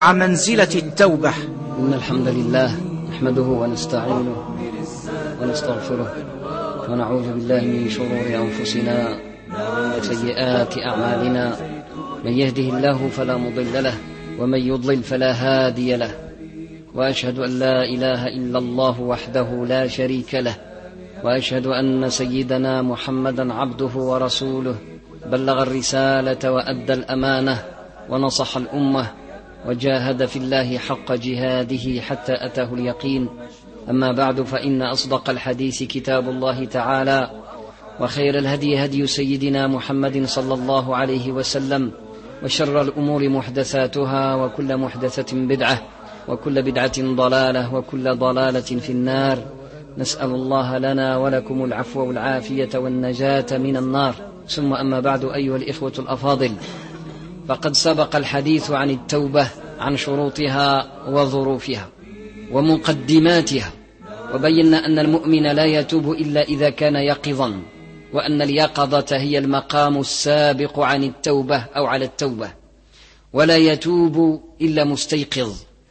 عن منزلة التوبة. إن الحمد لله نحمده ونستعينه ونستغفره ونعوذ بالله من شرور أنفسنا ومن سيئات أعمالنا. من يهده الله فلا مضل له ومن يضلل فلا هادي له، وأشهد أن لا إله إلا الله وحده لا شريك له، وأشهد أن سيدنا محمدا عبده ورسوله، بلغ الرسالة وأدى الأمانة ونصح الأمة وجاهد في الله حق جهاده حتى أتاه اليقين. أما بعد، فإن أصدق الحديث كتاب الله تعالى، وخير الهدي هدي سيدنا محمد صلى الله عليه وسلم، وشر الأمور محدثاتها، وكل محدثة بدعة، وكل بدعة ضلالة، وكل ضلالة في النار. نسأل الله لنا ولكم العفو والعافية والنجاة من النار. ثم أما بعد، أيها الإخوة الأفاضل، فقد سبق الحديث عن التوبة، عن شروطها وظروفها ومقدماتها، وبينا أن المؤمن لا يتوب إلا إذا كان يقظا، وأن اليقظة هي المقام السابق عن التوبة أو على التوبة، ولا يتوب إلا مستيقظ.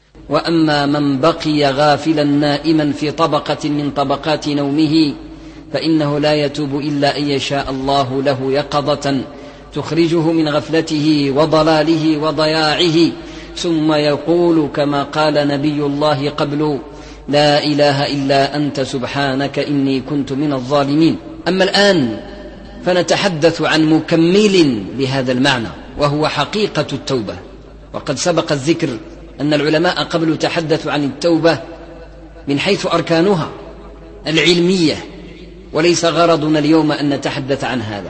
وأما من بقي غافلا نائما في طبقة من طبقات نومه فإنه لا يتوب إلا أن يشاء الله له يقظة تخرجه من غفلته وضلاله وضياعه، ثم يقول كما قال نبي الله قبل: لا إله إلا أنت سبحانك إني كنت من الظالمين. أما الآن فنتحدث عن مكمل لهذا المعنى، وهو حقيقة التوبة. وقد سبق الذكر أن العلماء قبل تحدثوا عن التوبة من حيث أركانها العلمية، وليس غرضنا اليوم أن نتحدث عن هذا.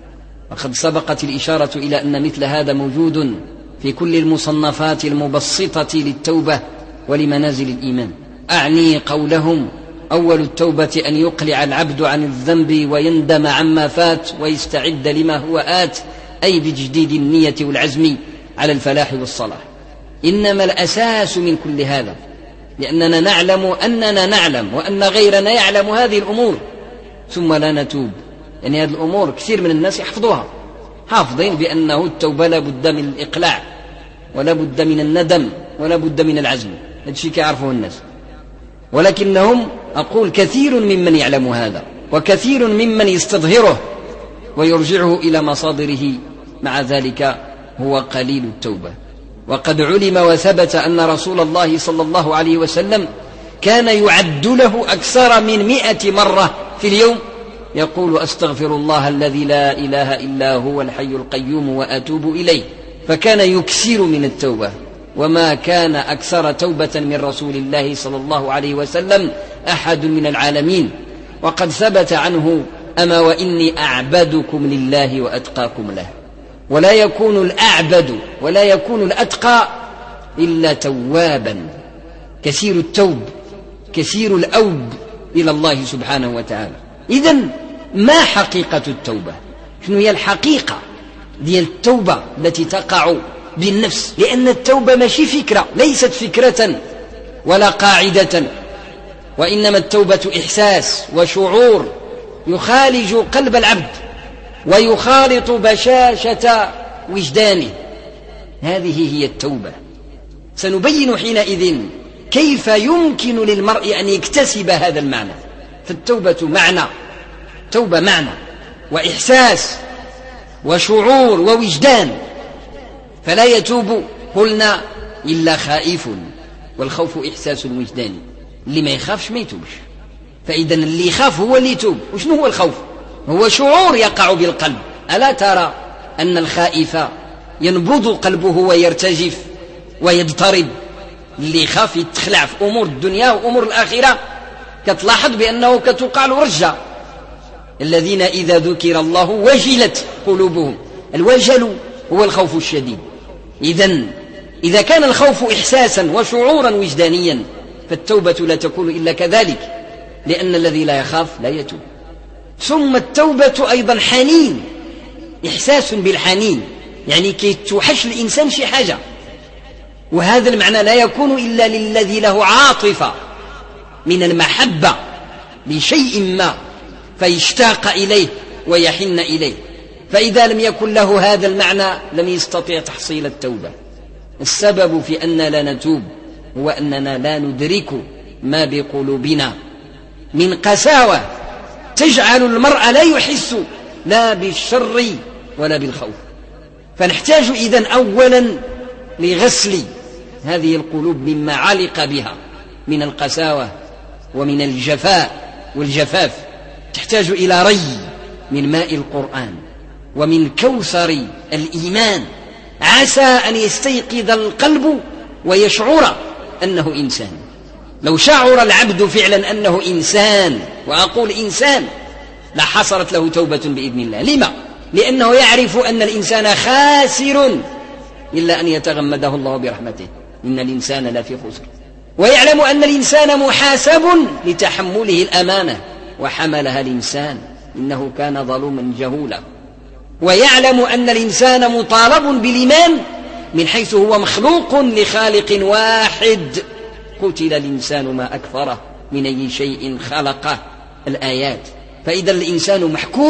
وقد سبقت الإشارة إلى أن مثل هذا موجود في كل المصنفات المبسطة للتوبة ولمنازل الإيمان. أعني قولهم: أول التوبة أن يقلع العبد عن الذنب ويندم عما فات ويستعد لما هو آت، أي بتجديد النية والعزم على الفلاح والصلاح. إنما الأساس من كل هذا لأننا نعلم أننا نعلم وأن غيرنا يعلم هذه الأمور ثم لا نتوب. يعني هذه الأمور كثير من الناس يحفظوها، حافظين بأنه التوبة لا بد من الإقلاع ولا بد من الندم ولا بد من العزم، هذا الشيء يعرفه الناس. ولكنهم، أقول كثير ممن يعلم هذا وكثير ممن يستظهره ويرجعه إلى مصادره، مع ذلك هو قليل التوبة. وقد علم وثبت أن رسول الله صلى الله عليه وسلم كان يعد له أكثر من 100 مرة في اليوم يقول: أستغفر الله الذي لا إله إلا هو الحي القيوم وأتوب إليه. فكان يكثر من التوبة، وما كان أكثر توبة من رسول الله صلى الله عليه وسلم أحد من العالمين. وقد ثبت عنه: أما وإني أعبدكم لله وأتقاكم له. ولا يكون الأعبد ولا يكون الأتقى إلا توابا كثير التوب، كثير الأوب إلى الله سبحانه وتعالى. إذن ما حقيقة التوبة؟ شنو هي الحقيقة ديال التوبة التي تقع بالنفس؟ لأن التوبة ماشي فكرة، ليست فكرة ولا قاعدة، وإنما التوبة إحساس وشعور يخالج قلب العبد ويخالط بشاشة وجدانه. هذه هي التوبة. سنبين حينئذ كيف يمكن للمرء أن يكتسب هذا المعنى. فالتوبة معنى، توبة معنى وإحساس وشعور ووجدان. فلا يتوب قلنا إلا خائف، والخوف إحساس وجداني. اللي ما يخافش ما يتوبش. فإذا اللي يخاف هو اللي يتوب. وشنو هو الخوف؟ هو شعور يقع بالقلب. ألا ترى أن الخائف ينبض قلبه ويرتجف ويضطرب؟ اللي يخاف يتخلع في أمور الدنيا وأمور الآخرة، كتلاحظ بأنه كتوقع له رجة. الذين إذا ذكر الله وجلت قلوبهم. الوجل هو الخوف الشديد. إذا كان الخوف إحساسا وشعورا وجدانيا، فالتوبة لا تكون إلا كذلك، لأن الذي لا يخاف لا يتوب. ثم التوبة أيضا حنين، إحساس بالحنين، يعني كي توحش الإنسان شي حاجة، وهذا المعنى لا يكون إلا للذي له عاطفة من المحبة لشيء ما فيشتاق إليه ويحن إليه. فإذا لم يكن له هذا المعنى لم يستطيع تحصيل التوبة. السبب في أننا لا نتوب هو أننا لا ندرك ما بقلوبنا من قساوة تجعل المرء لا يحس لا بالشر ولا بالخوف. فنحتاج إذن أولا لغسل هذه القلوب مما علق بها من القساوة ومن الجفاء والجفاف. تحتاج إلى ري من ماء القرآن ومن كوثر الإيمان، عسى أن يستيقظ القلب ويشعر أنه إنسان. لو شعر العبد فعلا أنه إنسان، وأقول إنسان، لحصلت له توبة بإذن الله. لما؟ لأنه يعرف أن الإنسان خاسر إلا أن يتغمده الله برحمته، إن الإنسان لفي خسر. ويعلم أن الإنسان محاسب لتحمله الأمانة وحملها الإنسان إنه كان ظلوما جهولا. ويعلم أن الإنسان مطالب بالإيمان من حيث هو مخلوق لخالق واحد. قتل الإنسان ما أكفره من أي شيء خلقه، الآيات. فإذا الإنسان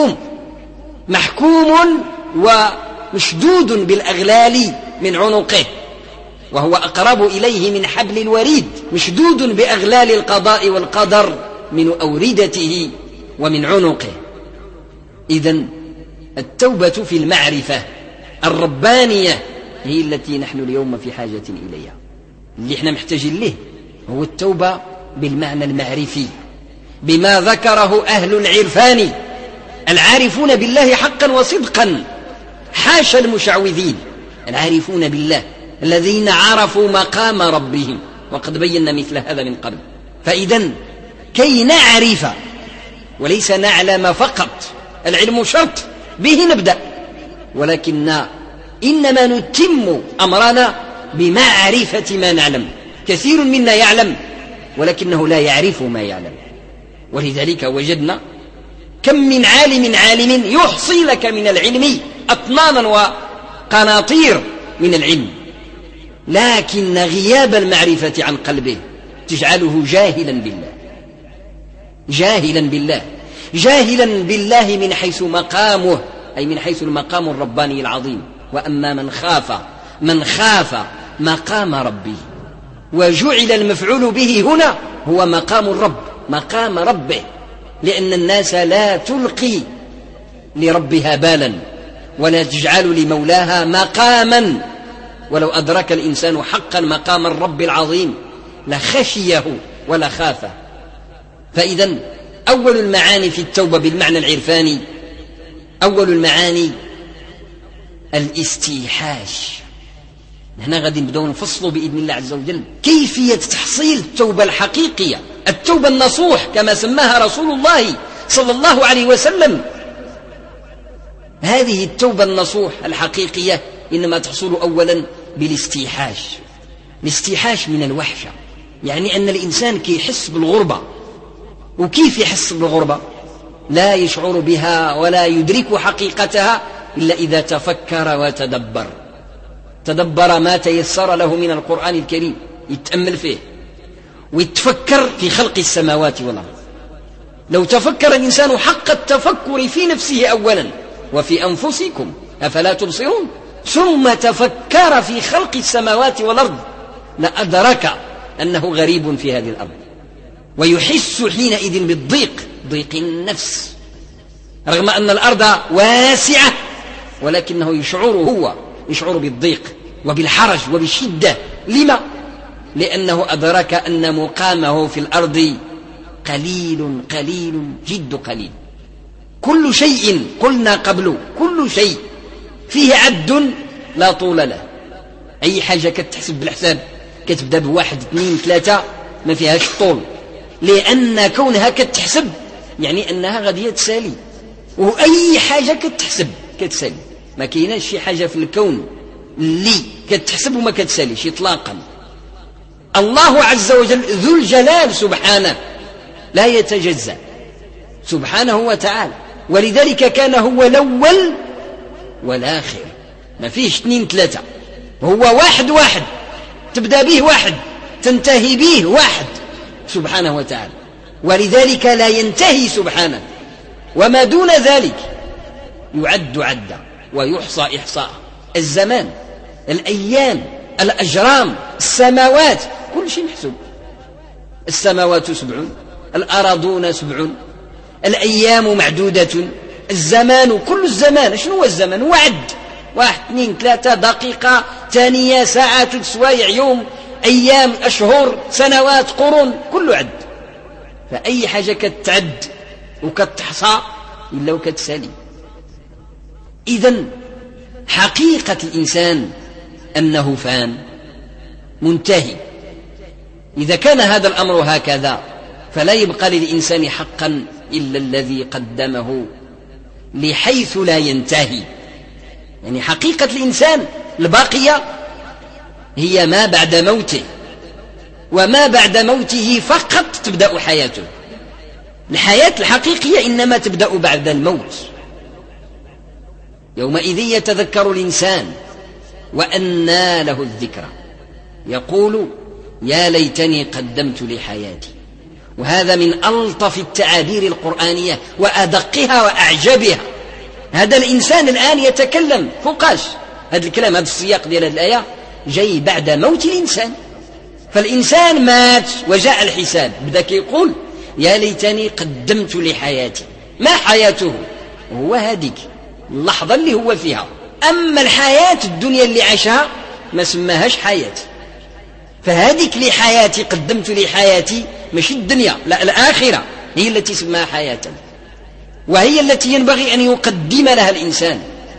محكوم ومشدود بالأغلال من عنقه، وهو أقرب إليه من حبل الوريد، مشدود بأغلال القضاء والقدر من أوردته ومن عنقه. إذن التوبة في المعرفة الربانية هي التي نحن اليوم في حاجة إليها. اللي احنا محتاجين له هو التوبة بالمعنى المعرفي، بما ذكره أهل العرفان العارفون بالله حقا وصدقا، حاشا المشعوذين، العارفون بالله الذين عرفوا مقام ربهم، وقد بينا مثل هذا من قبل. فإذا كي نعرف وليس نعلم فقط، العلم شرط به نبدأ، ولكن إنما نتم أمرنا بمعرفة ما نعلم. كثير منا يعلم ولكنه لا يعرف ما يعلم، ولذلك وجدنا كم من عالم يحصي لك من العلم أطنانا وقناطير من العلم، لكن غياب المعرفة عن قلبه تجعله جاهلا بالله من حيث مقامه، أي من حيث المقام الرباني العظيم. وأما من خاف مقام ربه، وجعل المفعول به هنا هو مقام ربه، لأن الناس لا تلقي لربها بالا ولا تجعل لمولاها مقاما. ولو أدرك الإنسان حقا مقام الرب العظيم لخشيه ولا خافه. فإذا أول المعاني في التوبة بالمعنى العرفاني، أول المعاني الاستيحاش. هنا غادي نبداو نفصلوا بإذن الله عز وجل كيفية تحصيل التوبة الحقيقية، التوبة النصوح كما سماها رسول الله صلى الله عليه وسلم. هذه التوبة النصوح الحقيقية إنما تحصل أولا بالاستيحاش. الاستيحاش من الوحشة، يعني أن الإنسان كي يحس بالغربة. وكيف يحس بالغربة؟ لا يشعر بها ولا يدرك حقيقتها إلا إذا تفكر وتدبر. تدبر ما تيسر له من القرآن الكريم، يتأمل فيه ويتفكر في خلق السماوات والأرض. لو تفكر الإنسان حق التفكر في نفسه أولا وفي أنفسكم أفلا تبصرون، ثم تفكر في خلق السماوات والأرض، لأدرك أنه غريب في هذه الأرض، ويحس حينئذ بالضيق، ضيق النفس، رغم أن الأرض واسعة، ولكنه يشعر بالضيق وبالحرج وبالشدة. لما؟ لأنه أدرك أن مقامه في الأرض قليل جد قليل. كل شيء قلنا قبل، كل شيء فيه عد لا طول له. أي حاجة كتحسب بالحساب كتبدأ بواحد اثنين ثلاثة ما فيهاش طول، لأن كونها كتحسب يعني أنها غادية تسالي. وأي حاجة كتسالي، ما كايناش شي حاجة في الكون اللي كتحسب وما كتساليش إطلاقا. الله عز وجل ذو الجلال سبحانه لا يتجزأ سبحانه وتعالى، ولذلك كان هو الأول والآخر، ما فيش اثنين ثلاثة، هو واحد تبدأ به واحد تنتهي به واحد سبحانه وتعالى، ولذلك لا ينتهي سبحانه. وما دون ذلك يعد عدا ويحصى إحصاء. الزمان، الأيام، الأجرام، السماوات، كل شيء محسوب. السماوات 7، الأراضون 7، الأيام معدودة، الزمان كل الزمان. شنو هو الزمان؟ هو عد 1 2 3 دقيقة، ثانية، ساعات، سوايع، يوم، أيام، أشهر، سنوات، قرون، كله عد. فأي حاجة كتعد وكتحصى إلا وكتسالي. إذن حقيقة الإنسان أنه فان منتهي. إذا كان هذا الأمر هكذا فلا يبقى للإنسان حقا إلا الذي قدمه لحيث لا ينتهي. يعني حقيقة الإنسان الباقية هي ما بعد موته، وما بعد موته فقط تبدأ حياته. الحياة الحقيقية إنما تبدأ بعد الموت. يومئذ يتذكر الإنسان وأنى له الذكرى، يقول يا ليتني قدمت لحياتي. وهذا من ألطف التعابير القرآنية وأدقها وأعجبها. هذا الإنسان الآن يتكلم فوقاش هذا الكلام، هذا السياق ديال هذه الآية جاي بعد موت الإنسان. فالإنسان مات وجاء الحساب، بدأ يقول يا ليتني قدمت لحياتي. ما حياته؟ هو هذيك اللحظة اللي هو فيها. أما الحياة الدنيا اللي عاشها ما سماهاش حياة. فهذيك لحياتي، قدمت لحياتي، مش الدنيا، لا، الآخرة هي التي سماها حياة، وهي التي ينبغي أن يقدم لها الإنسان.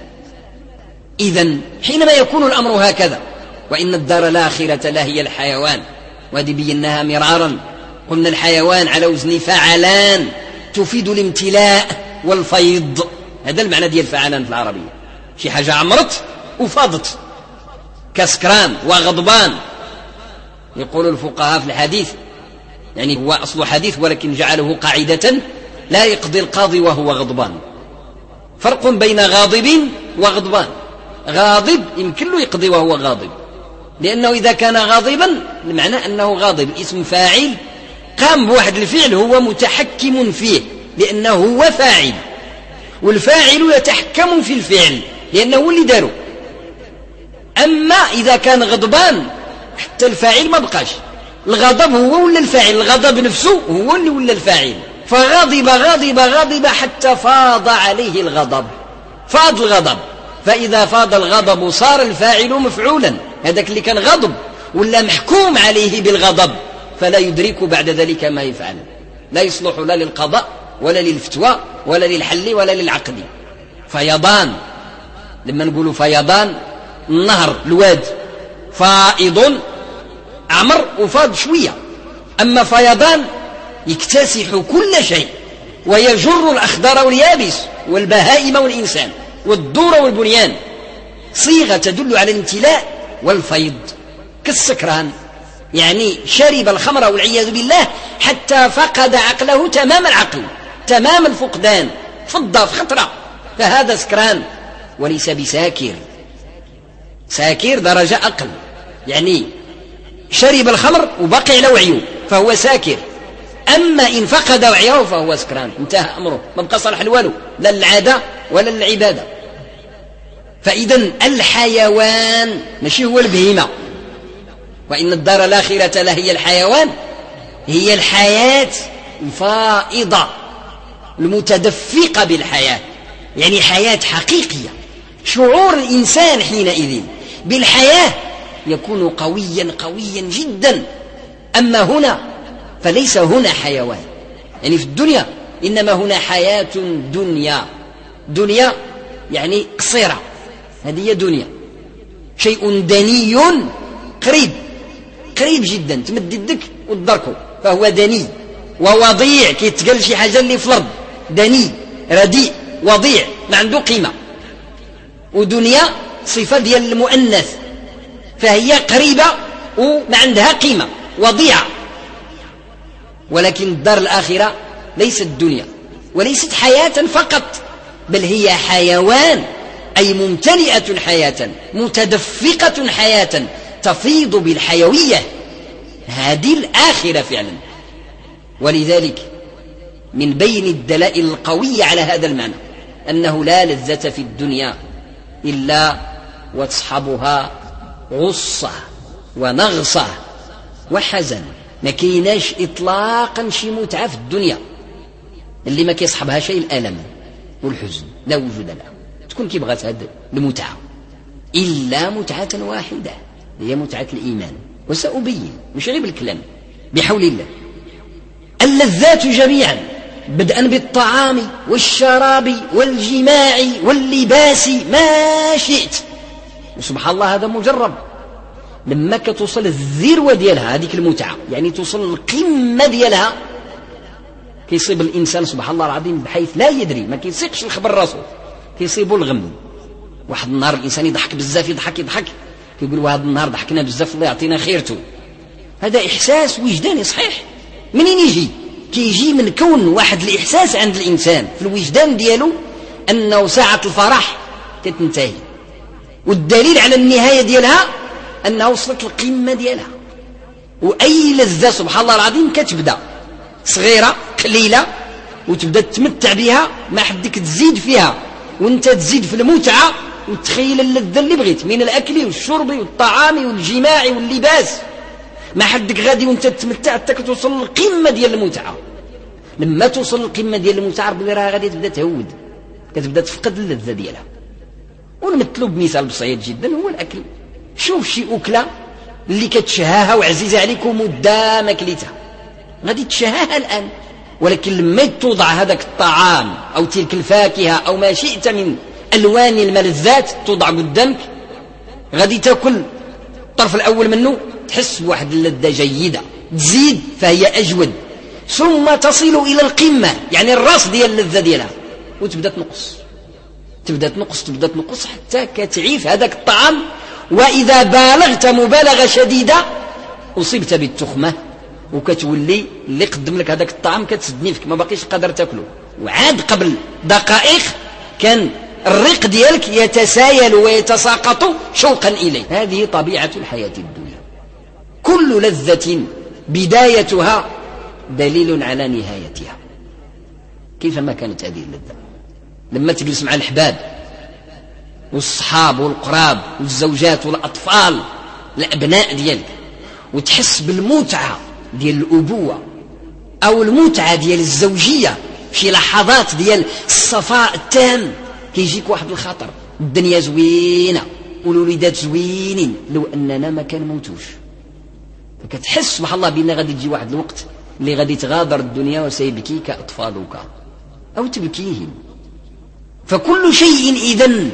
إذن حينما يكون الأمر هكذا، وإن الدار الآخرة لهي الحيوان، وهذه بيناها مرارا، قلنا الحيوان على وزن فعلان، تفيد الامتلاء والفيض. هذا المعنى ديال فعلان في العربية، شي حاجة عمرت وفاضت، كسكران وغضبان. يقول الفقهاء في الحديث، يعني هو أصل حديث ولكن جعله قاعدة، لا يقضي القاضي وهو غضبان. فرق بين غاضب وغضبان. غاضب يمكن له يقضي وهو غاضب، لأنه إذا كان غاضبا المعنى أنه غاضب اسم فاعل قام بواحد الفعل هو متحكم فيه لأنه هو فاعل، والفاعل يتحكم في الفعل لأنه هو اللي داره. أما إذا كان غضبان حتى الفاعل ما بقاش، الغضب هو ولا الفاعل، الغضب نفسه هو اللي ولا الفاعل. فغضب غضب غضب حتى فاض عليه الغضب، فاض الغضب. فإذا فاض الغضب صار الفاعل مفعولا، هذاك اللي كان غضب ولا محكوم عليه بالغضب، فلا يدرك بعد ذلك ما يفعل، لا يصلح لا للقضاء ولا للفتوى ولا للحل ولا للعقد. فيضان، لما نقولوا فيضان، النهر الواد فائض عمر وفاض شوية. أما فيضان يكتسح كل شيء ويجر الأخضر واليابس والبهائم والإنسان والدور والبنيان، صيغة تدل على الامتلاء والفيض. كالسكران، يعني شرب الخمر والعياذ بالله حتى فقد عقله تمام العقل، تمام الفقدان، فضة في خطرة، فهذا سكران وليس بساكر. ساكر درجة أقل، يعني شرب الخمر وبقي على وعيه فهو ساكر. أما إن فقد وعيه فهو سكران، انتهى أمره، ما بقى صالح لوالو، لا للعادة ولا للعبادة. فإذن الحيوان ماشي هو البهيمة، وإن الدار الآخرة لهي الحيوان، هي الحياة الفائضة المتدفقة بالحياة، يعني حياة حقيقية. شعور الإنسان حينئذ بالحياة يكون قويا قويا جدا. أما هنا فليس هنا حيوان، يعني في الدنيا إنما هنا حياة دنيا. دنيا يعني قصيرة، هذه هي دنيا، شيء دني قريب، قريب جدا، تمد يدك وتدركه، فهو دني. ووضيع كيتقال شي حاجة اللي في الأرض، دني رديء وضيع ما عنده قيمة. ودنيا صفة ديال المؤنث، فهي قريبة وما عندها قيمة، وضيعة. ولكن الدار الآخرة ليست دنيا وليست حياة فقط، بل هي حيوان، أي ممتلئة حياة، متدفقة حياة، تفيض بالحيوية. هذه الآخرة فعلا. ولذلك من بين الدلائل القوية على هذا المعنى أنه لا لذة في الدنيا إلا وتصحبها غصة ونغصة وحزن. ما كايناش إطلاقا شي متعة في الدنيا اللي ما كيصحبها شيء الألم والحزن، لا وجود لها. تكون كي بغات هذه المتعة إلا متعة واحدة هي متعة الإيمان، وسأبين مش غير بالكلام بحول الله. اللذات جميعا بدءا بالطعام والشراب والجماع واللباس ما شئت، وسبحان الله هذا مجرب. لما كتوصل الذروة ديالها هذيك المتعة، يعني توصل القمة ديالها، كيصيب الإنسان سبحان الله العظيم بحيث لا يدري، ما كيسيقش الخبر راسه، كيصيبه الغم. واحد النهار الإنسان يضحك بزاف، يضحك كيقول وهذا النهار ضحكنا بزاف الله يعطينا خيرته. هذا إحساس وجداني صحيح. منين يجي؟ كيجي من كون واحد الإحساس عند الإنسان في الوجدان ديالو أنه ساعة الفرح تنتهي، والدليل على النهاية ديالها أنها وصلت القمة ديالها. وأي لذة سبحان الله العظيم كتبدأ صغيرة قليلة وتبدأ تتمتع بها، ما حدك تزيد فيها وانت تزيد في المتعة وتخيل اللذة اللي بغيت من الأكل والشرب والطعام والجماع واللباس. ما حدك غادي وانت تتمتع حتى كتوصل للقمة ديال المتعة. لما توصل للقمة ديال المتعة ربي راه غادي تبدأ تهود، كتبدأ تفقد اللذة ديالها. ونمثلوا بمثال بسيط جدا هو الأكل. شوف شي أكلة اللي كتشهاها وعزيزة عليك ومدة ما كليتها، غادي تشهاها الآن، ولكن لما توضع هذاك الطعام أو تلك الفاكهة أو ما شئت من ألوان الملذات توضع قدامك، غادي تأكل الطرف الأول منه تحس بواحد اللذة جيدة، تزيد فهي أجود، ثم تصل إلى القمة يعني الراس ديال اللذة ديالها، وتبدأ تنقص حتى كتعيف هذاك الطعام. وإذا بالغت مبالغة شديدة أصبت بالتخمة، وكتولي اللي قدم لك هذاك الطعام كتسدني فيك، ما باقيش قادر تاكله، وعاد قبل دقائق كان الريق ديالك يتسايل ويتساقط شوقا إليه. هذه طبيعة الحياة الدنيا. كل لذة بدايتها دليل على نهايتها. كيفما كانت هذه اللذة، لما تجلس مع الأحباب والصحاب والقراب والزوجات والأطفال الأبناء ديالك وتحس بالمتعة ديال الأبوة أو المتعة ديال الزوجية في لحظات ديال الصفاء التام، كيجيك واحد الخطر، الدنيا زوينة والوليدات زوينين، لو أننا ما كنموتوش. فكتحس سبحان الله بأن غادي تجي واحد الوقت اللي غادي تغادر الدنيا وسيبكيك أطفالك أو تبكيهم. فكل شيء إذن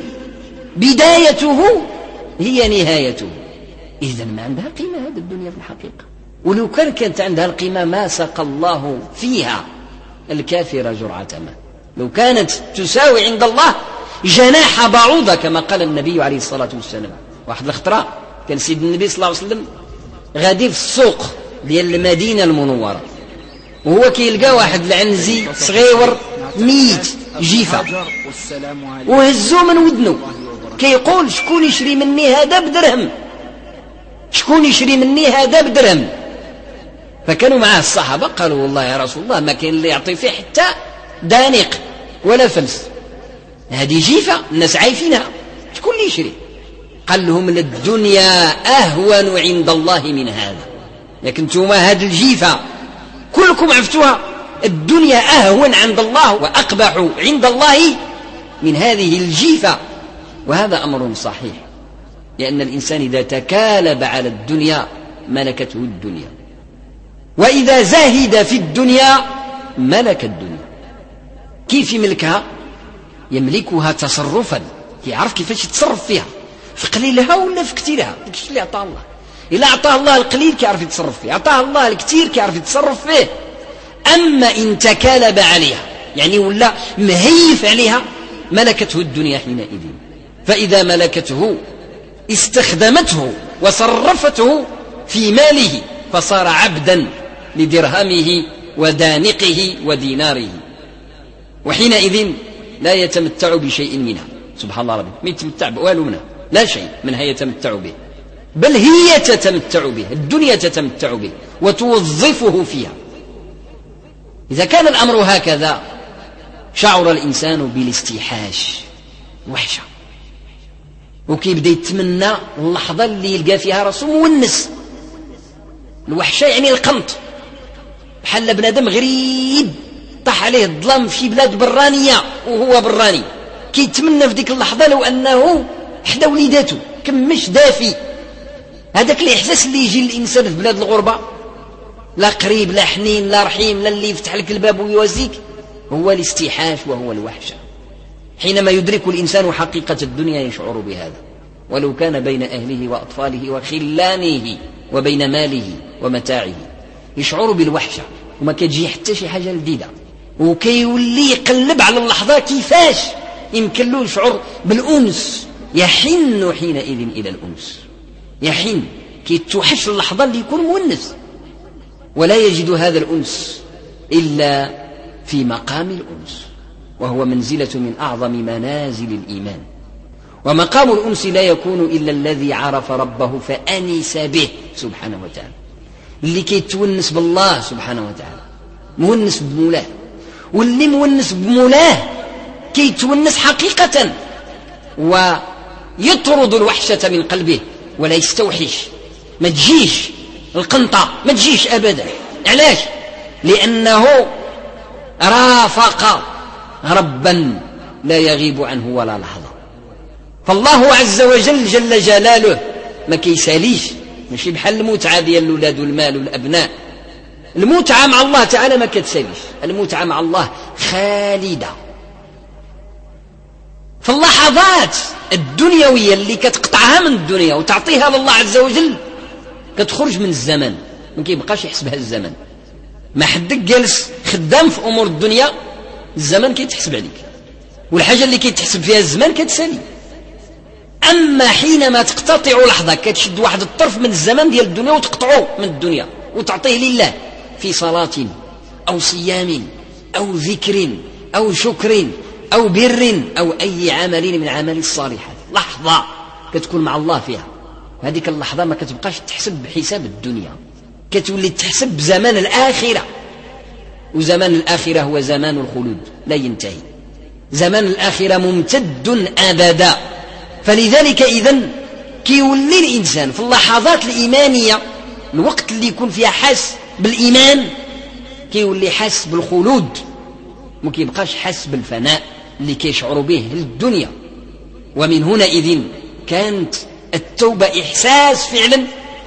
بدايته هي نهايته. إذن ما عندها قيمة هذه الدنيا في الحقيقة. ولو كانت عندها القيمة ما سقى الله فيها الكافر جرعة ماء. لو كانت تساوي عند الله جناح بعوضة كما قال النبي عليه الصلاة والسلام. واحد الخطرة كان سيد النبي صلى الله عليه وسلم غادي في السوق ديال المدينة المنورة، وهو كيلقى واحد العنزي صغير ميت جيفة وهزو من ودنه، كيقول شكون يشري مني هذا بدرهم، شكون يشري مني هذا بدرهم. فكانوا معاه الصحابة قالوا والله يا رسول الله ما كاين اللي يعطي فيه حتى دانق ولا فلس، هذه جيفة الناس عايفينها، شكون اللي يشري؟ قال لهم الدنيا أهون عند الله من هذا. لكن انتم هذه الجيفة كلكم عرفتوها، الدنيا أهون عند الله وأقبح عند الله من هذه الجيفة. وهذا أمر صحيح، لأن الإنسان إذا تكالب على الدنيا ملكته الدنيا، وإذا زاهد في الدنيا ملك الدنيا. كيف يملكها؟ يملكها تصرفا، يعرف كيفاش يتصرف فيها، في قليلها ولا في كثيرها. داكشي اللي عطاه الله. إلا عطاه الله القليل كيعرف يتصرف فيه، عطاه الله الكثير كيعرف يتصرف فيه. أما إن تكالب عليها يعني ولا مهيف عليها ملكته الدنيا حينئذ. فإذا ملكته استخدمته وصرفته في ماله فصار عبدا لدرهمه ودانقه وديناره، وحينئذ لا يتمتع بشيء منها. سبحان الله ربي ما يتمتع بوالو منها، لا شيء منها يتمتع به، بل هي تتمتع به، الدنيا تتمتع به وتوظفه فيها. إذا كان الأمر وكيبدا يتمنى اللحظة اللي يلقى فيها راسو مونس. الوحشة يعني القنط، بحال بنادم غريب طاح عليه الظلام في بلاد برانية وهو براني، كيتمنى في ديك اللحظة لو أنه حدا وليداته كمش دافي. هذاك الإحساس اللي يجي الإنسان في بلاد الغربة، لا قريب لا حنين لا رحيم لا اللي يفتح لك الباب ويوازيك، هو الاستيحاش وهو الوحشة. حينما يدرك الإنسان حقيقة الدنيا يشعر بهذا، ولو كان بين أهله وأطفاله وخلانه وبين ماله ومتاعه، يشعر بالوحشة وما كتجي حتى شي حاجة جديدة، وكيولي يقلب على اللحظة كيفاش يمكن له يشعر بالأنس. يحن حينئذ إلى الأنس، يحن كيتوحش اللحظة اللي يكون مونس، ولا يجد هذا الأنس إلا في مقام الأنس، وهو منزلة من أعظم منازل الإيمان. ومقام الأنس لا يكون إلا الذي عرف ربه فأنس به سبحانه وتعالى، اللي كيتونس بالله سبحانه وتعالى، مونس بمولاه. واللي مونس بمولاه كيتونس حقيقة، ويطرد الوحشة من قلبه ولا يستوحش. ما تجيش القنطة، ما تجيش أبدا. علاش؟ لأنه رافق ربا لا يغيب عنه ولا لحظة. فالله عز وجل جل جلاله ما كيساليش، ماشي بحال المتعة ديال الأولاد والمال والأبناء. المتعة مع الله تعالى ما كتساليش، المتعة مع الله خالدة. فاللحظات الدنيوية اللي كتقطعها من الدنيا وتعطيها لله عز وجل كتخرج من الزمن، ما كيبقاش يحسبها الزمن. ما حدك جالس خدام في أمور الدنيا، الزمن كيتحسب عليك، والحاجة اللي كيتحسب فيها الزمان كتسالي. أما حينما تقتطع لحظة، كتشد واحد الطرف من الزمن ديال الدنيا وتقطعه من الدنيا وتعطيه لله في صلاة أو صيام أو ذكر أو شكر أو بر أو أي عمل من عمل الصالحات، لحظة كتكون مع الله فيها. هذيك اللحظة ما كتبقاش تحسب بحساب الدنيا، كتولي تحسب بزمان الآخرة. وزمان الآخرة هو زمان الخلود لا ينتهي، زمان الآخرة ممتد أبدا. فلذلك إذن كيولي الإنسان في اللحظات الإيمانية، الوقت اللي يكون فيها حاس بالإيمان، كيولي حاس بالخلود، ما كيبقاش حاس بالفناء اللي كيشعر به الدنيا. ومن هنا إذن كانت التوبة إحساس فعلا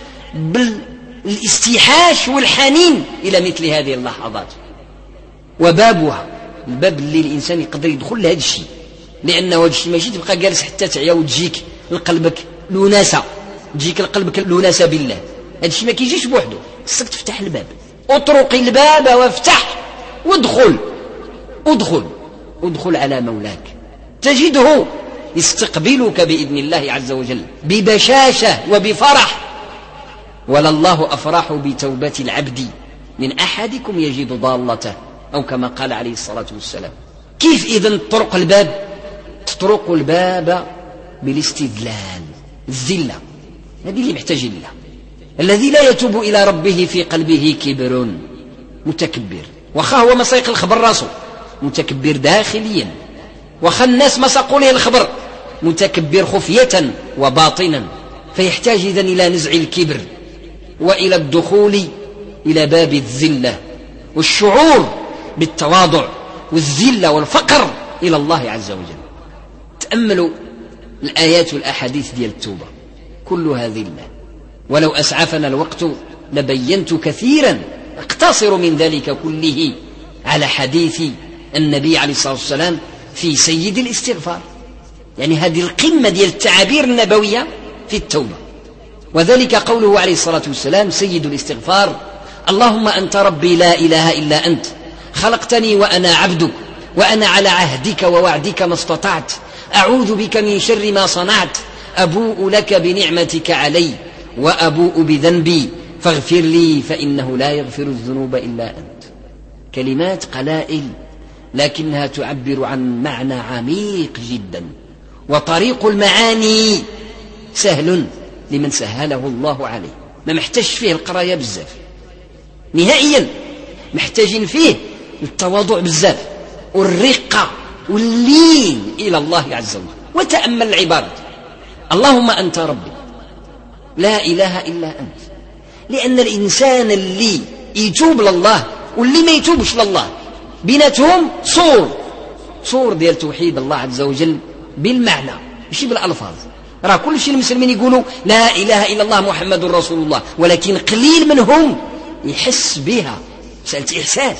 بالاستيحاش والحنين إلى مثل هذه اللحظات. وبابها الباب اللي الإنسان يقدر يدخل لهذا الشيء، لأنه هذا الشيء ماشي تبقى جالس حتى تعيا وتجيك لقلبك لوناسة، تجيك لقلبك لوناسة بالله. هذا الشيء ما كيجيش بوحده، خصك تفتح الباب، اطرق الباب وافتح وادخل، ادخل على مولاك، تجده يستقبلك بإذن الله عز وجل ببشاشة وبفرح. ولله أفرح بتوبة العبد من أحدكم يجد ضالته، أو كما قال عليه الصلاة والسلام. كيف إذن تطرق الباب؟ تطرق الباب بالاستذلال، الذلة، هذه اللي محتاج لها. الذي لا يتوب إلى ربه في قلبه كبر، متكبر، وخا هو ما سيق الخبر راسه، متكبر داخليا، وخا الناس ما ساقوا له الخبر، متكبر خفية وباطنا. فيحتاج إذن إلى نزع الكبر وإلى الدخول إلى باب الذلة والشعور بالتواضع والذلة والفقر إلى الله عز وجل. تأملوا الآيات والأحاديث ديال التوبة كلها ذلة. ولو أسعفنا الوقت لبينت كثيرا، اقتصر من ذلك كله على حديث النبي عليه الصلاة والسلام في سيد الاستغفار، يعني هذه القمة ديال التعابير النبوية في التوبة. وذلك قوله عليه الصلاة والسلام سيد الاستغفار: اللهم أنت ربي لا إله إلا أنت، خلقتني وأنا عبدك، وأنا على عهدك ووعدك ما استطعت، أعوذ بك من شر ما صنعت، أبوء لك بنعمتك علي وأبوء بذنبي فاغفر لي فإنه لا يغفر الذنوب إلا أنت. كلمات قلائل لكنها تعبر عن معنى عميق جدا، وطريق المعاني سهل لمن سهله الله عليه. ما محتاج فيه القراية بزاف نهائيا، محتاجين فيه التواضع بزاف والرقة واللين إلى الله عز وجل. وتأمل العبارة: اللهم أنت ربي لا إله إلا أنت. لأن الإنسان اللي يتوب لله واللي ما يتوبش لله بيناتهم صور ديال توحيد الله عز وجل بالمعنى ماشي بالألفاظ. راه كل شيء المسلمين يقولوا لا إله إلا الله محمد رسول الله، ولكن قليل منهم يحس بها، مسألة إحساس.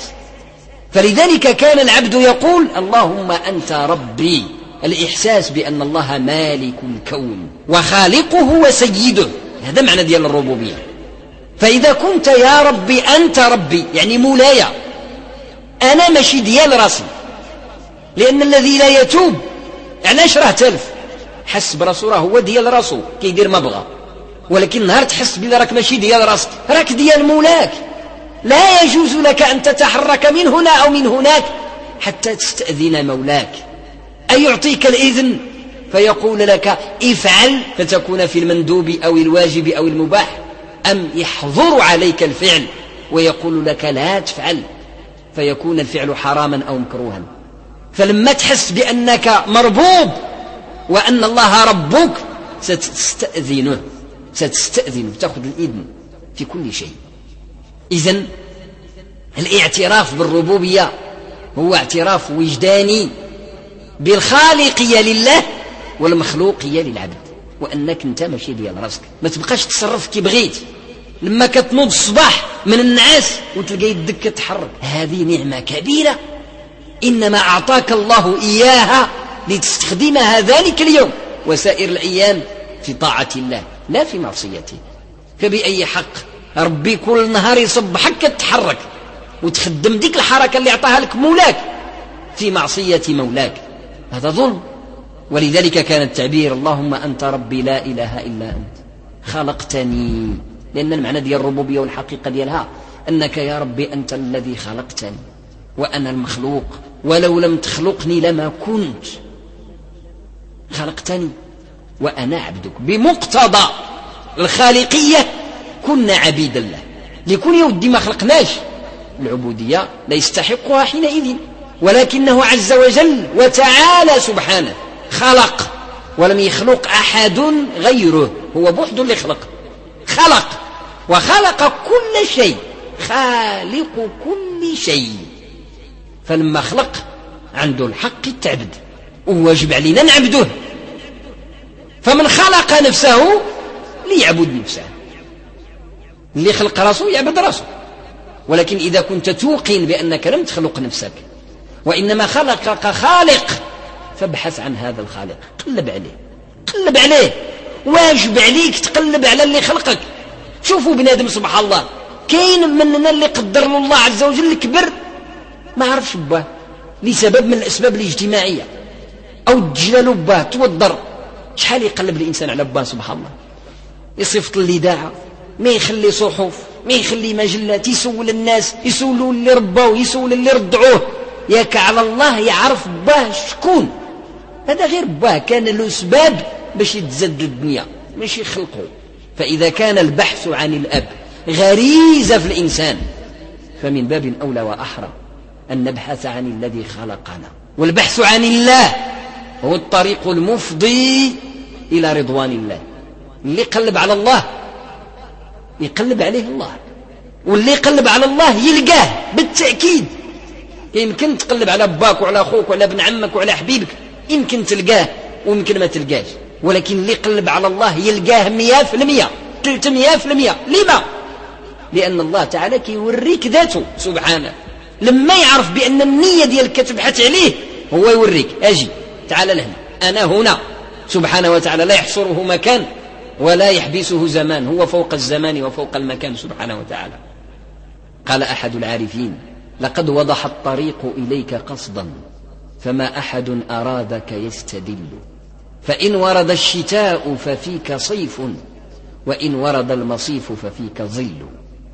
فلذلك كان العبد يقول اللهم أنت ربي، الإحساس بأن الله مالك الكون وخالقه وسيده، هذا معنى ديال الربوبية. فإذا كنت يا ربي أنت ربي يعني مولاي، أنا ماشي ديال راسي، لأن الذي لا يتوب علاش راه تلف، حس براسو راه هو ديال راسو كيدير ما بغى، ولكن نهار تحس بلي راك ماشي ديال راسك راك ديال مولاك. لا يجوز لك أن تتحرك من هنا أو من هناك حتى تستأذن مولاك، أي يعطيك الإذن فيقول لك افعل فتكون في المندوب أو الواجب أو المباح، أم يحظر عليك الفعل ويقول لك لا تفعل فيكون الفعل حراما أو مكروها. فلما تحس بأنك مربوب وأن الله ربك ستستأذنه تأخذ الإذن في كل شيء. إذن الاعتراف بالربوبية هو اعتراف وجداني بالخالقية لله والمخلوقية للعبد، وأنك انت ماشي ديال راسك، ما تبقاش تصرف كي بغيت. لما كتنوض الصباح من النعاس وتلقى يدك تتحرك، هذه نعمة كبيرة إنما أعطاك الله إياها لتستخدمها ذلك اليوم وسائر الأيام في طاعة الله لا في معصيته. فبأي حق ربي كل نهار يصبحك تتحرك وتخدم ديك الحركة اللي أعطاها لك مولاك في معصية مولاك؟ هذا ظلم. ولذلك كان التعبير اللهم أنت ربي لا إله إلا أنت خلقتني، لأن المعنى ديال الربوبية والحقيقة ديالها أنك يا ربي أنت الذي خلقتني وأنا المخلوق، ولو لم تخلقني لما كنت، خلقتني وأنا عبدك. بمقتضى الخالقية كنا عبيدا له، لكون يودي ما خلقناش العبودية لا يستحقها حينئذ، ولكنه عز وجل وتعالى سبحانه خلق ولم يخلق أحد غيره، هو بوحده اللي خلق وخلق كل شيء، خالق كل شيء. فلما خلق عنده الحق التعبد وواجب علينا نعبده. فمن خلق نفسه ليعبد نفسه، اللي خلق راسه يعبد راسه. ولكن إذا كنت توقن بأنك لم تخلق نفسك وإنما خلقك خالق فابحث عن هذا الخالق، قلب عليه، واجب عليك تقلب على اللي خلقك. شوفوا بنادم سبحان الله، كاين مننا اللي قدر له الله عز وجل كبر ما عرفش باه لسبب من الأسباب الاجتماعية، أو تجلل باه توضر. شحال يقلب الإنسان على باه سبحان الله، يصيفط الإذاعة، ما يخلي صحف، ما يخلي مجلات، يسول الناس، يسولوا اللي رباوه، يسول اللي رضعوه. ياك على الله يعرف باه شكون هذا، غير باه كان له أسباب باش يتزد الدنيا ماشي يخلقه. فإذا كان البحث عن الأب غريزة في الإنسان فمن باب أولى وأحرى أن نبحث عن الذي خلقنا. والبحث عن الله هو الطريق المفضي إلى رضوان الله. اللي يقلب على الله يقلب عليه الله، واللي يقلب على الله يلقاه بالتأكيد. يمكن تقلب على باك وعلى أخوك وعلى ابن عمك وعلى حبيبك، يمكن تلقاه ويمكن ما تلقاش، ولكن اللي يقلب على الله يلقاه 100% 300%. لما؟ لأن الله تعالى كيوريك ذاته سبحانه. لما يعرف بأن النية ديالك كتبحث عليه هو يوريك أجي تعال لهنا، أنا هنا سبحانه وتعالى. لا يحصره مكان ولا يحبسه زمان، هو فوق الزمان وفوق المكان سبحانه وتعالى. قال أحد العارفين لقد وضح الطريق إليك قصدا فما أحد أرادك يستدل، فإن ورد الشتاء ففيك صيف وإن ورد المصيف ففيك ظل.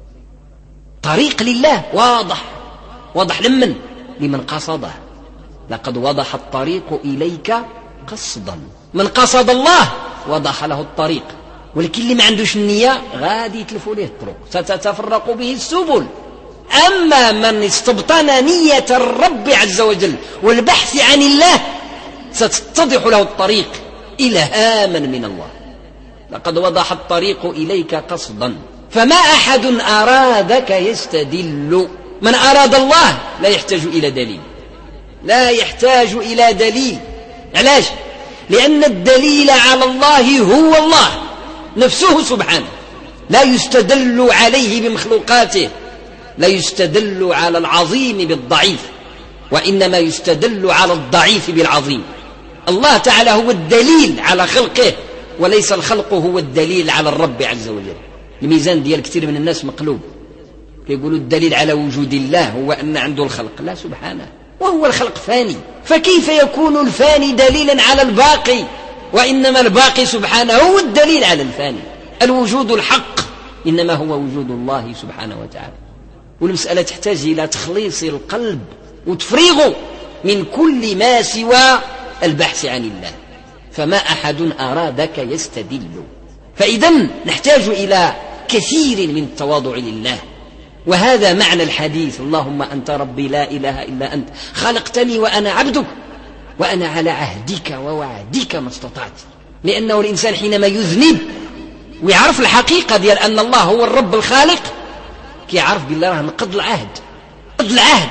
طريق لله واضح لمن قصده. لقد وضح الطريق إليك قصدا، من قصد الله وضح له الطريق. ولكن اللي ما عندوش النية غادي يتلفوا له الطرق، ستتفرق به السبل. أما من استبطن نية الرب عز وجل والبحث عن الله ستتضح له الطريق إلهاما من الله. لقد وضح الطريق إليك قصدا، فما أحد أرادك يستدل. من أراد الله لا يحتاج إلى دليل، لا يحتاج إلى دليل. علاش؟ لأن الدليل على الله هو الله نفسه سبحانه، لا يستدل عليه بمخلوقاته، لا يستدل على العظيم بالضعيف، وإنما يستدل على الضعيف بالعظيم. الله تعالى هو الدليل على خلقه، وليس الخلق هو الدليل على الرب عز وجل. الميزان ديال كثير من الناس مقلوب، يقولوا الدليل على وجود الله هو أن عنده الخلق. لا سبحانه، وهو الخلق فاني، فكيف يكون الفاني دليلا على الباقي؟ وإنما الباقي سبحانه هو الدليل على الفاني. الوجود الحق إنما هو وجود الله سبحانه وتعالى. والمسألة تحتاج إلى تخليص القلب وتفريغه من كل ما سوى البحث عن الله. فما أحد أرادك يستدل. فإذا نحتاج إلى كثير من التواضع لله، وهذا معنى الحديث: اللهم أنت ربي لا إله إلا أنت، خلقتني وأنا عبدك، وأنا على عهدك ووعدك ما استطعت. لأنه الإنسان حينما يذنب ويعرف الحقيقة ديال أن الله هو الرب الخالق، كيعرف بالله راه نقض العهد، قض العهد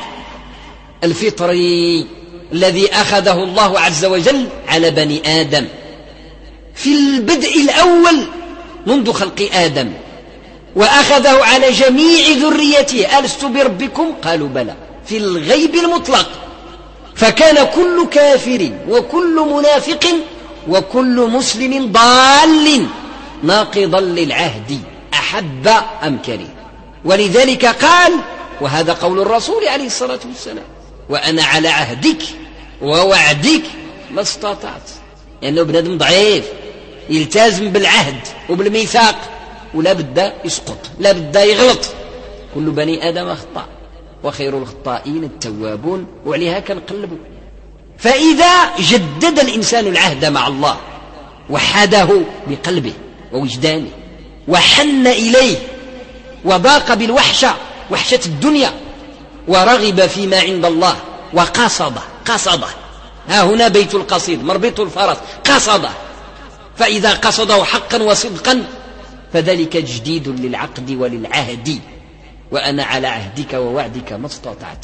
الفطري الذي أخذه الله عز وجل على بني آدم في البدء الأول منذ خلق آدم، وأخذه على جميع ذريته: ألست بربكم؟ قالوا بلى، في الغيب المطلق. فكان كل كافر وكل منافق وكل مسلم ضال ناقضا للعهد، أحب أم كره. ولذلك قال، وهذا قول الرسول عليه الصلاة والسلام: وأنا على عهدك ووعدك ما استطعت. لأنه بنادم ضعيف يلتزم بالعهد وبالميثاق، ولا بد يسقط، لا بد يغلط. كل بني آدم خطاء، وخير الخطائين التوابون، وعليها كنقلبوا. فإذا جدد الإنسان العهد مع الله، وحده بقلبه ووجدانه، وحن إليه، وضاق بالوحشة، وحشة الدنيا، ورغب فيما عند الله، وقصده. ها هنا بيت القصيد مربط الفرس، قصده. فإذا قصده حقا وصدقا فذلك جديد للعقد وللعهد. وأنا على عهدك ووعدك ما استطعت.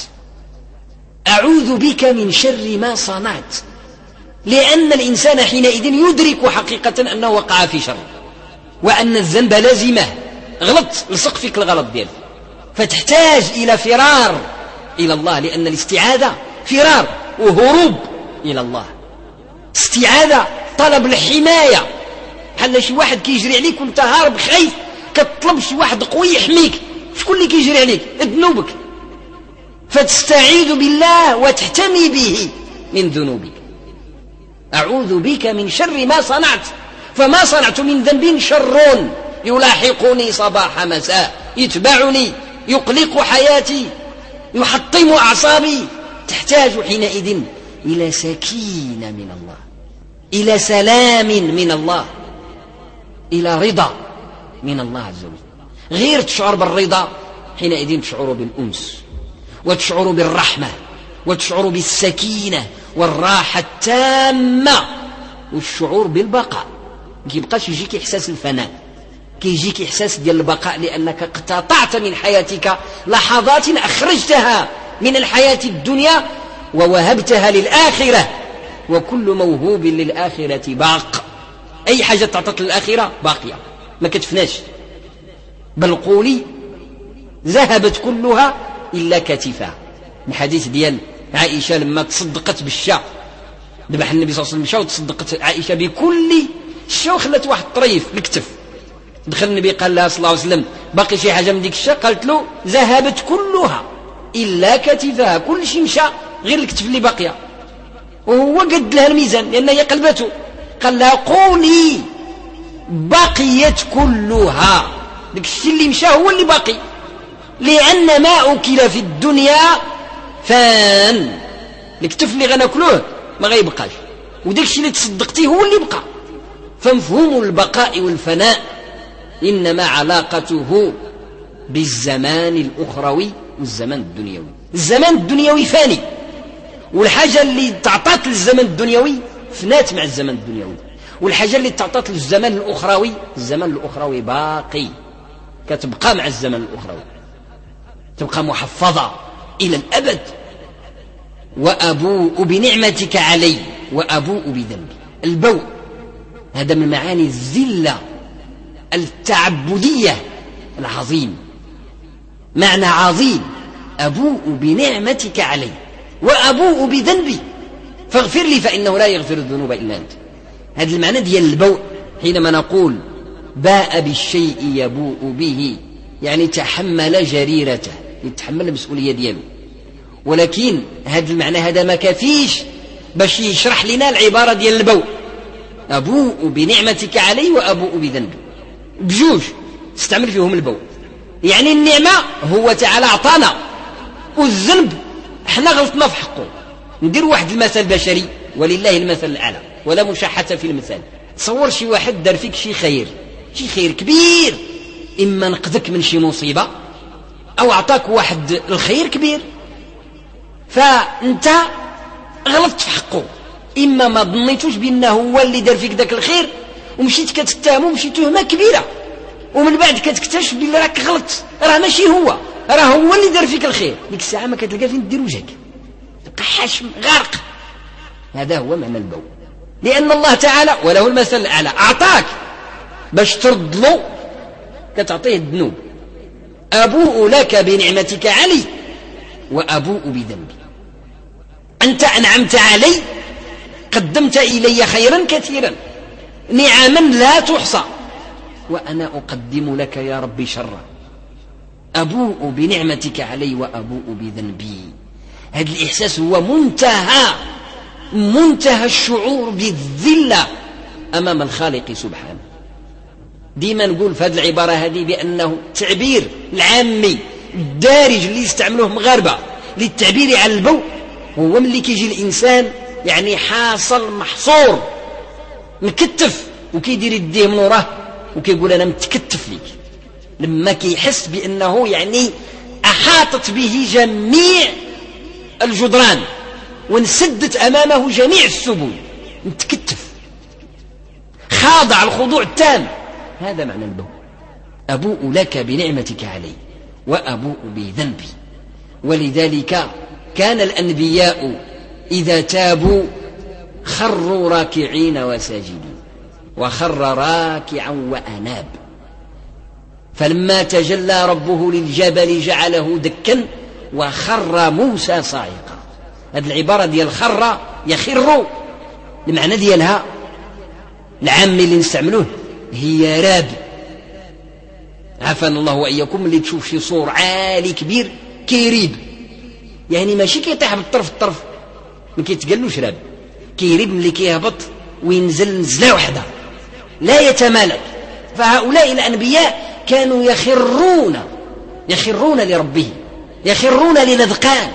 أعوذ بك من شر ما صنعت. لأن الإنسان حينئذ يدرك حقيقة أنه وقع في شر، وأن الذنب لازمه. غلط، لصق فيك الغلط ديالك، فتحتاج إلى فرار إلى الله، لأن الاستعاذة فرار وهروب إلى الله. استعاذة طلب الحماية، بحال شي واحد كيجري عليك وانت هارب خايف، كتطلب شي واحد قوي يحميك. شكون اللي كيجري عليك؟ ذنوبك، فتستعيذ بالله وتحتمي به من ذنوبك. أعوذ بك من شر ما صنعت. فما صنعت من ذنب شر يلاحقني صباح مساء، يتبعني، يقلق حياتي، يحطم أعصابي. تحتاج حينئذ إلى سكينة من الله، إلى سلام من الله، إلى رضا من الله عز وجل. غير تشعر بالرضا حينئذ تشعر بالأنس، وتشعر بالرحمة، وتشعر بالسكينة والراحة التامة، والشعور بالبقاء. كيبقاش يجيك إحساس الفناء، كيجيك إحساس ديال البقاء، لأنك اقتطعت من حياتك لحظات أخرجتها من الحياة الدنيا ووهبتها للآخرة. وكل موهوب للآخرة باق. أي حاجة تعطت للآخرة باقية ما كتفناش. بل قولي ذهبت كلها إلا كتفها. الحديث ديال عائشة لما تصدقت بالشاء، ذبح النبي صلى الله عليه وسلم الشاء، وتصدقت عائشة بكل الشاء وخلت واحد الطريف الكتف. دخل النبي قال لها صلى الله عليه وسلم: باقي شي حاجة من ديك الشاء؟ قالت له: ذهبت كلها إلا كتفها. كل شيء مشى غير الكتف اللي باقية. وهو قد لها الميزان لأن هي قلبته. قال لها: قولي بقيت كلها. ديك الشيء اللي مشى هو اللي باقي، لأن ما أكل في الدنيا فان. الكتف اللي غناكلوه ما غيبقاش، وديك الشيء اللي تصدقتيه هو اللي بقى. فمفهوم البقاء والفناء إنما علاقته بالزمان الأخروي والزمان الدنيوي. الزمان الدنيوي فاني، والحاجة اللي تعطات للزمن الدنيوي فنات مع الزمن الدنيوي. والحاجة اللي تعطت للزمن الأخروي، الزمن الأخروي باقي، كتبقى مع الزمن الأخروي، تبقى محفظة إلى الأبد. وأبوء بنعمتك علي وأبوء بذنبي. البوء هذا من معاني الذلة التعبدية العظيم، معنى عظيم. أبوء بنعمتك علي وأبوء بذنبي فاغفر لي فإنه لا يغفر الذنوب إلا أنت. هذا المعنى ديال البوء حينما نقول باء بالشيء يبوء به، يعني تحمل جريرته، يتحمل المسؤولية دياله. ولكن هذا المعنى هذا ما كافيش باش يشرح لنا العبارة ديال البوء. أبوء بنعمتك علي وأبوء بذنبي، بجوج استعمل فيهم البوء. يعني النعمة هو تعالى أعطانا، والذنب احنا غلطنا في حقه. ندير واحد المثل بشري ولله المثل الأعلى ولا مشاحة في المثال. تصور شي واحد دار فيك شي خير كبير، إما نقذك من شي مصيبة أو أعطاك واحد الخير كبير، فأنت غلطت في حقه. إما ما ظنيتوش بأنه هو اللي دار فيك ذاك الخير ومشيت كتتهمه مشي تهمة كبيرة، ومن بعد كتكتشف بلي راك غلط، راه ماشي هو، راه هو اللي دار فيك الخير. ديك الساعة ما كتلقى فين دير وجهك، تبقى حاشم غارق. هذا هو معنى البوء، لأن الله تعالى وله المثل الأعلى أعطاك باش ترد له، كتعطيه الذنوب. أبوء لك بنعمتك علي وأبوء بذنبي. أنت أنعمت علي، قدمت إلي خيرا كثيرا، نعما لا تحصى، وأنا أقدم لك يا ربي شرا. أبوء بنعمتك علي وأبوء بذنبي. هذا الإحساس هو منتهى الشعور بالذلة أمام الخالق سبحانه. ديما نقول في هذه العبارة هذه بأنه تعبير العامي الدارج اللي يستعملوه مغاربة للتعبير عن البوء هو ملي كيجي الإنسان يعني حاصل محصور مكتف وكيدير يديه من وراه وكيقول أنا متكتف ليك، لما كيحس بأنه يعني أحاطت به جميع الجدران وانسدت أمامه جميع السبل، متكتف خاضع الخضوع التام. هذا معنى البوء. أبوء لك بنعمتك علي وأبوء بذنبي. ولذلك كان الأنبياء إذا تابوا خروا راكعين وساجدين، وخر راكعا وأناب. فلما تجلى ربه للجبل جعله دكا وخر موسى صاعقا. هذه العبارة ديال خر يخر المعنى ديالها العام اللي نستعملوه هي راب. عافانا الله وإياكم اللي تشوف شي صور عالي كبير كيريب، يعني ماشي كيطيح بالطرف الطرف، ما كيتقالوش راب، كيريب اللي كيهبط وينزل نزلة واحدة لا يتمالك. فهؤلاء الأنبياء كانوا يخرون لربهم، يخرون للأذقان،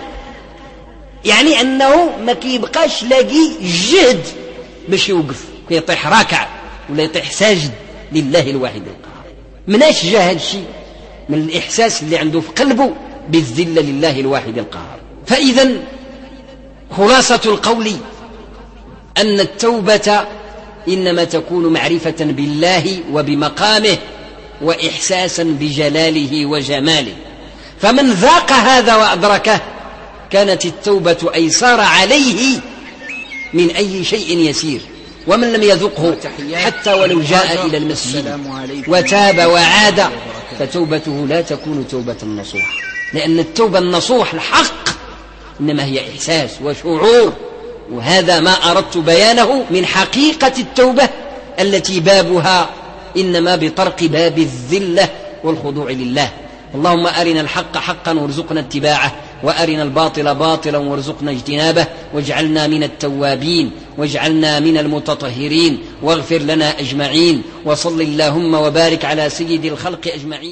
يعني أنه ما كيبقاش لاقي جهد باش يوقف، كيطيح راكع ولا يطيح ساجد لله الواحد القهار. مناش جا هذا الشيء من الإحساس اللي عنده في قلبه بالذلة لله الواحد القهار. فإذا خلاصة القول أن التوبة إنما تكون معرفة بالله وبمقامه وإحساسا بجلاله وجماله. فمن ذاق هذا وأدركه كانت التوبة أيسر عليه من أي شيء يسير. ومن لم يذقه حتى ولو جاء إلى المسجد وتاب وعاد فتوبته لا تكون توبة النصوح، لأن التوبة النصوح الحق إنما هي إحساس وشعور. وهذا ما أردت بيانه من حقيقة التوبة التي بابها إنما بطرق باب الذلة والخضوع لله. اللهم أرنا الحق حقا وارزقنا اتباعه، وأرنا الباطل باطلا وارزقنا اجتنابه، واجعلنا من التوابين واجعلنا من المتطهرين، واغفر لنا أجمعين. وصل اللهم وبارك على سيد الخلق أجمعين.